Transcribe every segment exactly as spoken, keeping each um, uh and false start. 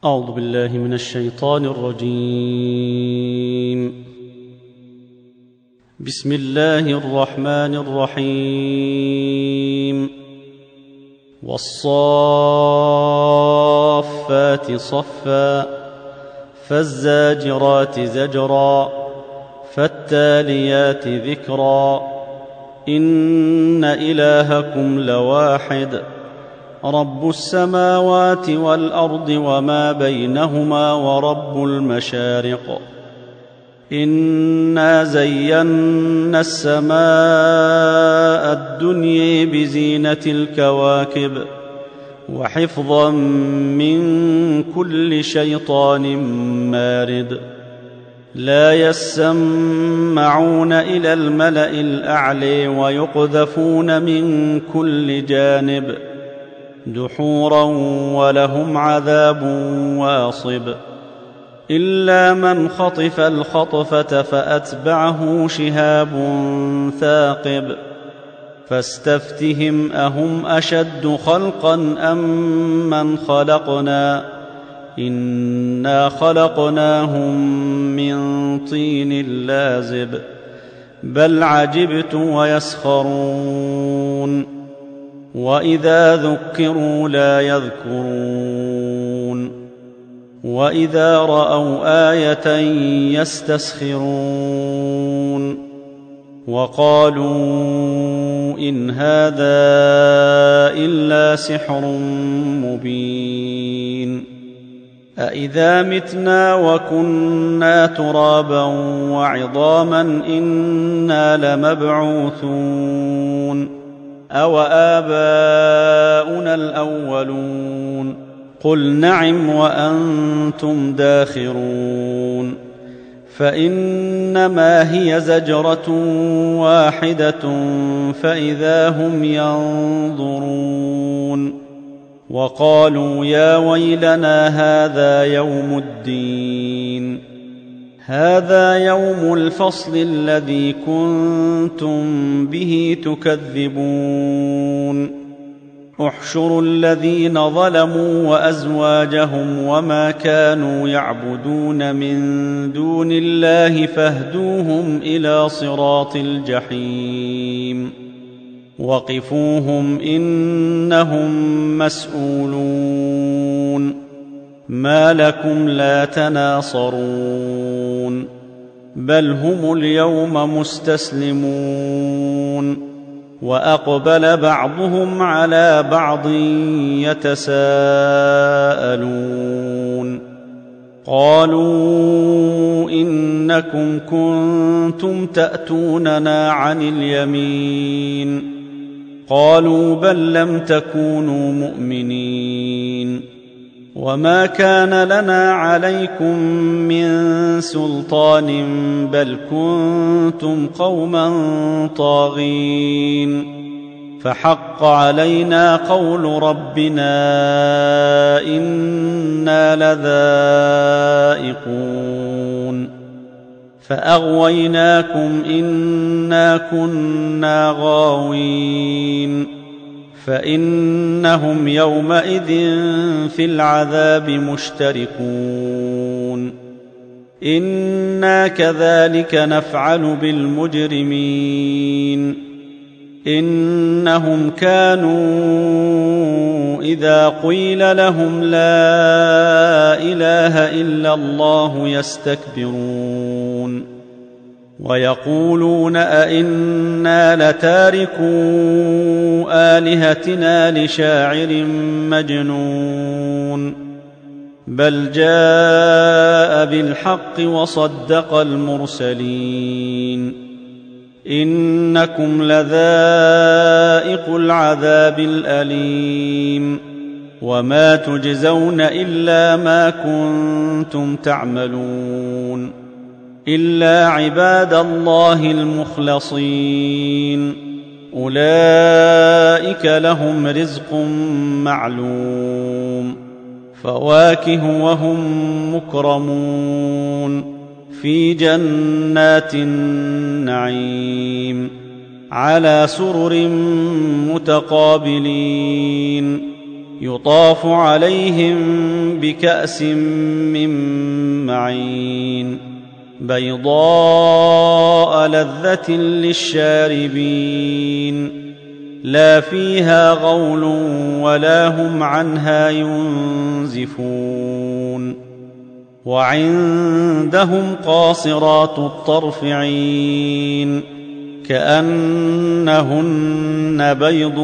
أعوذ بالله من الشيطان الرجيم. بسم الله الرحمن الرحيم. والصافات صفا فالزاجرات زجرا فالتاليات ذكرا إن إلهكم لواحد رب السماوات والأرض وما بينهما ورب المشارق إنا زينا السماء الدنيا بزينة الكواكب وحفظا من كل شيطان مارد لا يسمعون إلى الملأ الأعلى ويقذفون من كل جانب دحورا ولهم عذاب واصب إلا من خطف الخطفة فأتبعه شهاب ثاقب فاستفتهم أهم أشد خلقا أم من خلقنا إنا خلقناهم من طين لازب بل عجبت ويسخرون وإذا ذكروا لا يذكرون وإذا رأوا آية يستسخرون وقالوا إن هذا إلا سحر مبين أإذا متنا وكنا ترابا وعظاما إنا لمبعوثون أو آباؤنا الأولون قل نعم وأنتم داخرون فإنما هي زجرة واحدة فإذا هم ينظرون وقالوا يا ويلنا هذا يوم الدين هذا يوم الفصل الذي كنتم به تكذبون احشروا الذين ظلموا وأزواجهم وما كانوا يعبدون من دون الله فاهدوهم إلى صراط الجحيم وقفوهم إنهم مسؤولون ما لكم لا تناصرون بل هم اليوم مستسلمون وأقبل بعضهم على بعض يتساءلون قالوا إنكم كنتم تأتوننا عن اليمين قالوا بل لم تكونوا مؤمنين وما كان لنا عليكم من سلطان بل كنتم قوما طاغين فحق علينا قول ربنا إنا لذائقون فأغويناكم إنا كنا غاوين فإنهم يومئذ في العذاب مشتركون إنا كذلك نفعل بالمجرمين إنهم كانوا إذا قيل لهم لا إله إلا الله يستكبرون ويقولون أئنا لتاركو آلهتنا لشاعر مجنون بل جاء بالحق وصدق المرسلين إنكم لذائقو العذاب الأليم وما تجزون إلا ما كنتم تعملون إلا عباد الله المخلصين أولئك لهم رزق معلوم فواكه وهم مكرمون في جنات النعيم على سرر متقابلين يطاف عليهم بكأس من معين بيضاء لذة للشاربين لا فيها غول ولا هم عنها ينزفون وعندهم قاصرات الطرف عين كأنهن بيض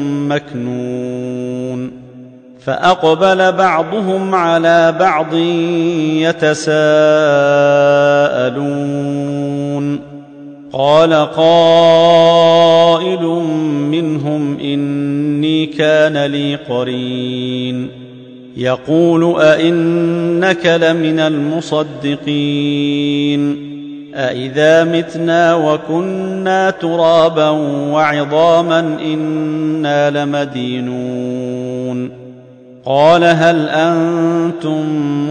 مكنون فأقبل بعضهم على بعض يتساءلون قال قائل منهم إني كان لي قرين يقول أئنك لمن المصدقين أئذا متنا وكنا ترابا وعظاما إنا لمدينون قال هل أنتم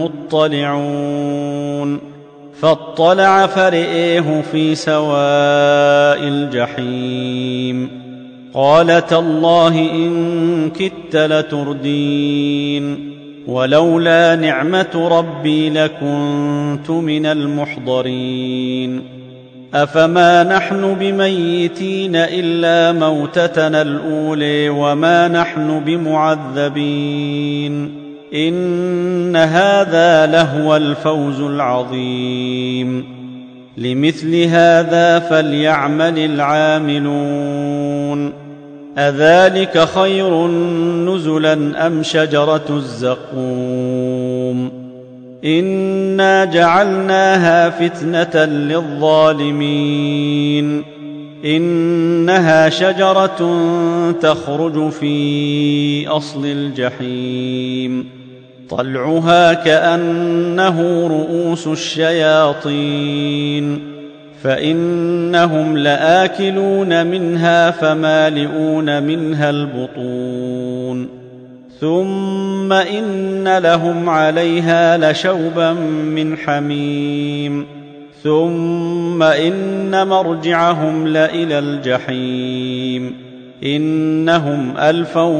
مطلعون فاطلع فرئيه في سواء الجحيم قال تالله إن كدت لتردين ولولا نعمة ربي لكنت من المحضرين أفما نحن بميتين إلا موتتنا الأولى وما نحن بمعذبين إن هذا لهو الفوز العظيم لمثل هذا فليعمل العاملون أذلك خير نزلا أم شجرة الزقوم إنا جعلناها فتنة للظالمين إنها شجرة تخرج في أصل الجحيم طلعها كأنه رؤوس الشياطين فإنهم لآكلون منها فمالئون منها البطون ثم إن لهم عليها لشوبا من حميم ثم إن مرجعهم لإلى الجحيم إنهم ألفوا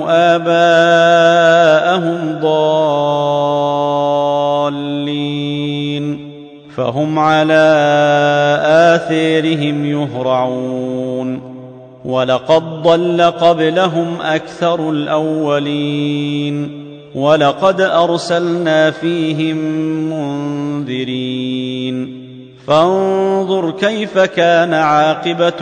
آباءهم ضالين فهم على آثارهم يهرعون ولقد ضل قبلهم أكثر الأولين ولقد أرسلنا فيهم منذرين فانظر كيف كان عاقبة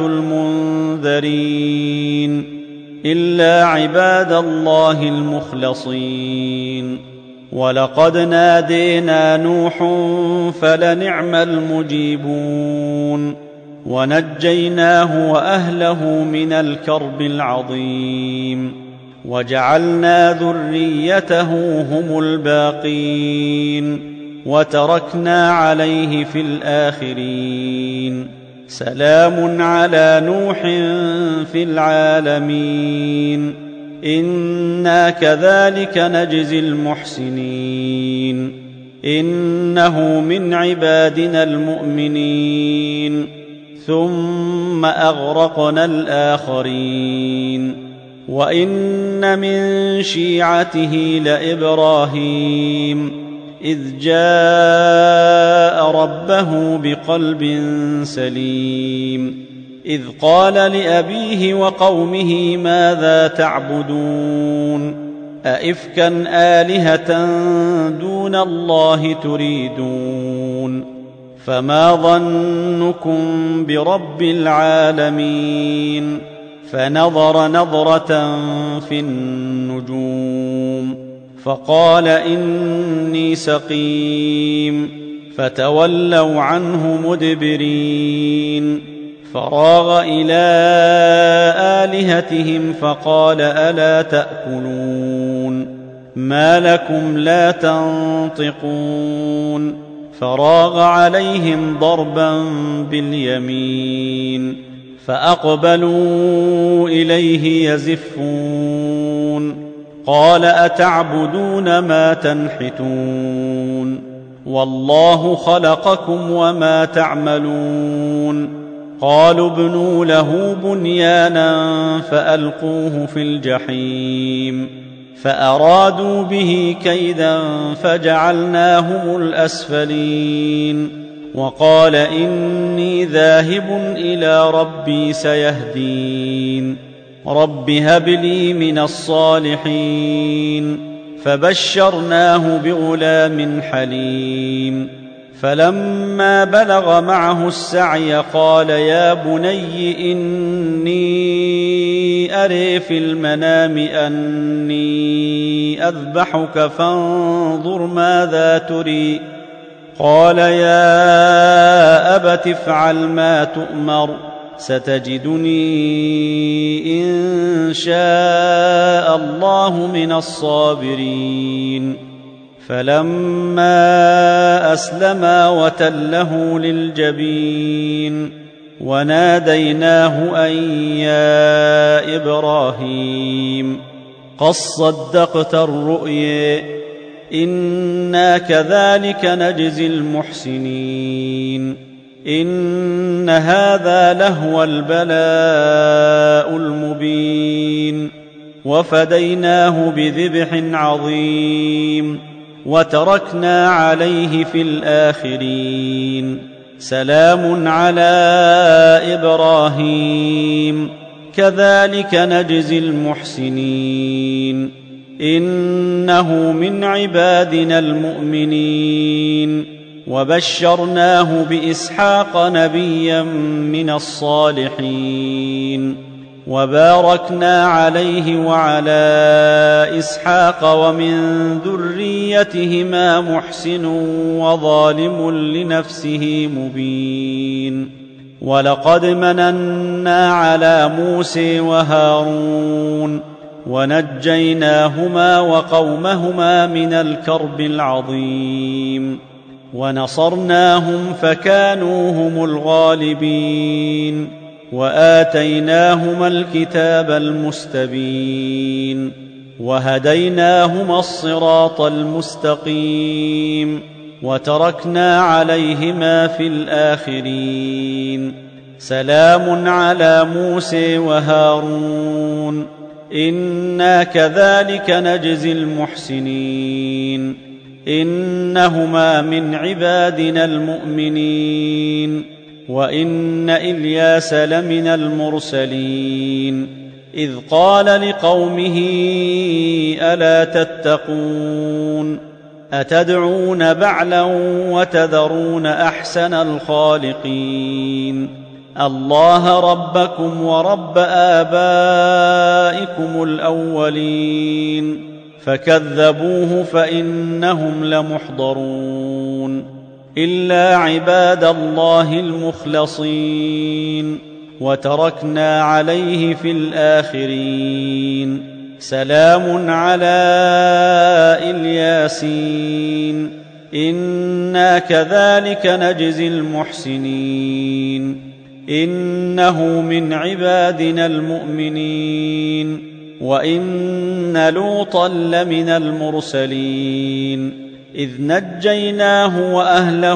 المنذرين إلا عباد الله المخلصين ولقد نادينا نوح فلنعم المجيبون ونجيناه وأهله من الكرب العظيم وجعلنا ذريته هم الباقين وتركنا عليه في الآخرين سلام على نوح في العالمين إنا كذلك نجزي المحسنين إنه من عبادنا المؤمنين ثم أغرقنا الآخرين وإن من شيعته لإبراهيم إذ جاء ربه بقلب سليم إذ قال لأبيه وقومه ماذا تعبدون أئفكا آلهة دون الله تريدون فما ظنكم برب العالمين فنظر نظرة في النجوم فقال إني سقيم فتولوا عنه مدبرين فراغ إلى آلهتهم فقال ألا تأكلون ما لكم لا تنطقون فراغ عليهم ضربا باليمين فأقبلوا إليه يزفون قال أتعبدون ما تنحتون والله خلقكم وما تعملون قالوا ابنوا له بنيانا فألقوه في الجحيم فأرادوا به كيدا فجعلناهم الأسفلين وقال إني ذاهب إلى ربي سيهدين رب هب لي من الصالحين فبشرناه بغلام حليم فلما بلغ معه السعي قال يا بني إني أري في المنام أني أذبحك فانظر ماذا تري قال يا أبت افعل ما تؤمر ستجدني إن شاء الله من الصابرين فلما أسلما وتله للجبين وناديناه أن يا إبراهيم قد صدقت الرؤيا إنا كذلك نجزي المحسنين إن هذا لهو البلاء المبين وفديناه بذبح عظيم وتركنا عليه في الآخرين سلام على إبراهيم كذلك نجزي المحسنين إنه من عبادنا المؤمنين وبشرناه بإسحاق نبيا من الصالحين وباركنا عليه وعلى إسحاق ومن ذريتهما محسن وظالم لنفسه مبين ولقد مننا على موسى وهارون ونجيناهما وقومهما من الكرب العظيم ونصرناهم فكانوا هم الغالبين وآتيناهما الكتاب المستبين وهديناهما الصراط المستقيم وتركنا عليهما في الآخرين سلام على موسى وهارون إنا كذلك نجزي المحسنين إنهما من عبادنا المؤمنين وإن إلياس لمن المرسلين إذ قال لقومه ألا تتقون أتدعون بعلا وتذرون أحسن الخالقين الله ربكم ورب آبائكم الأولين فكذبوه فإنهم لمحضرون إلا عباد الله المخلصين وتركنا عليه في الآخرين سلام على الياسين إنا كذلك نجزي المحسنين إنه من عبادنا المؤمنين وإن لوطا لمن المرسلين إذ نجيناه وأهله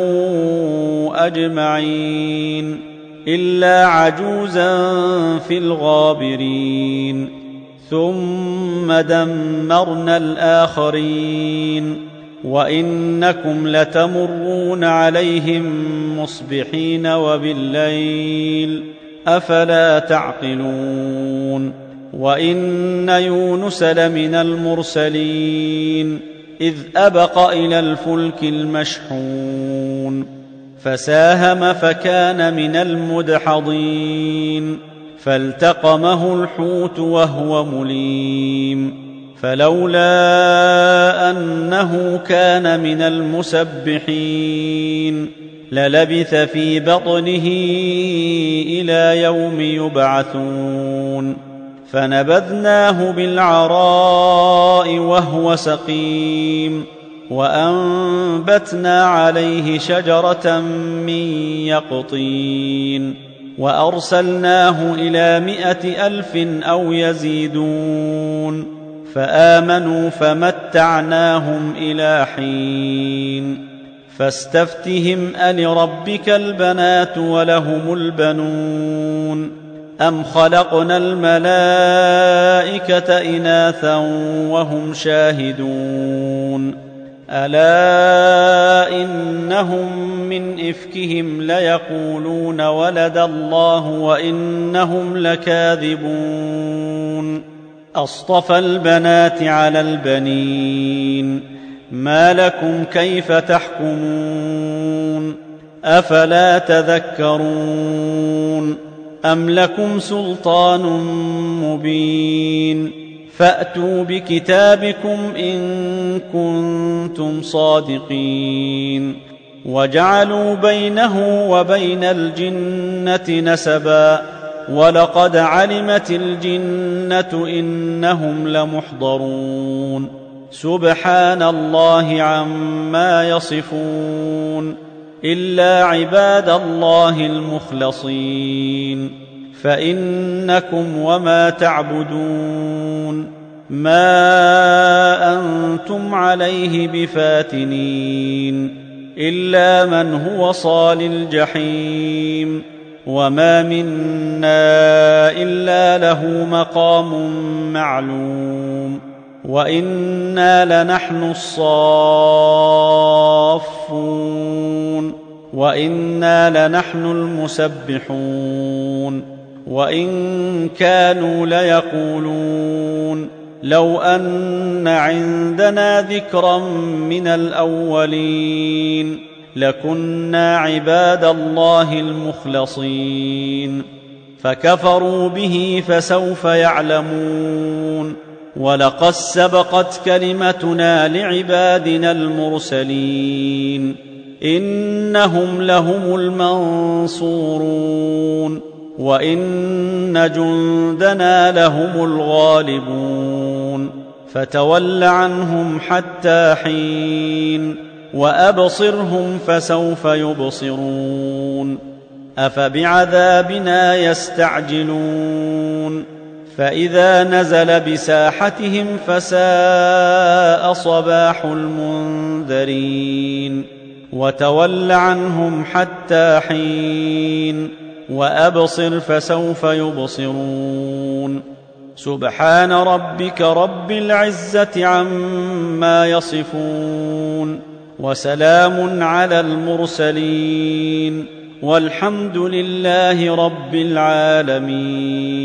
أجمعين إلا عجوزا في الغابرين ثم دمرنا الآخرين وإنكم لتمرون عليهم مصبحين وبالليل أفلا تعقلون وإن يونس لمن المرسلين إذ أبق إلى الفلك المشحون فساهم فكان من المدحضين فالتقمه الحوت وهو مليم فلولا أنه كان من المسبحين للبث في بطنه إلى يوم يبعثون فنبذناه بالعراء وهو سقيم وأنبتنا عليه شجرة من يقطين وأرسلناه إلى مائة ألف أو يزيدون فآمنوا فمتعناهم إلى حين فاستفتهم ألربك البنات ولهم البنون أم خلقنا الملائكة إناثا وهم شاهدون ألا إنهم من إفكهم ليقولون ولد الله وإنهم لكاذبون أصطفى البنات على البنين ما لكم كيف تحكمون أفلا تذكرون أم لكم سلطان مبين فأتوا بكتابكم إن كنتم صادقين وجعلوا بينه وبين الجنة نسبا ولقد علمت الجنة إنهم لمحضرون سبحان الله عما يصفون إلا عباد الله المخلصين فإنكم وما تعبدون ما أنتم عليه بفاتنين إلا من هو صال الجحيم وما منا إلا له مقام معلوم وإنا لنحن الصافون وإنا لنحن المسبحون وإن كانوا ليقولون لو أن عندنا ذكرا من الأولين لكنا عباد الله المخلصين فكفروا به فسوف يعلمون ولقد سبقت كلمتنا لعبادنا المرسلين إنهم لهم المنصورون وإن جندنا لهم الغالبون فتول عنهم حتى حين وأبصرهم فسوف يبصرون أفبعذابنا يستعجلون فإذا نزل بساحتهم فساء صباح المنذرين وتول عنهم حتى حين وأبصر فسوف يبصرون سبحان ربك رب العزة عما يصفون وسلام على المرسلين والحمد لله رب العالمين.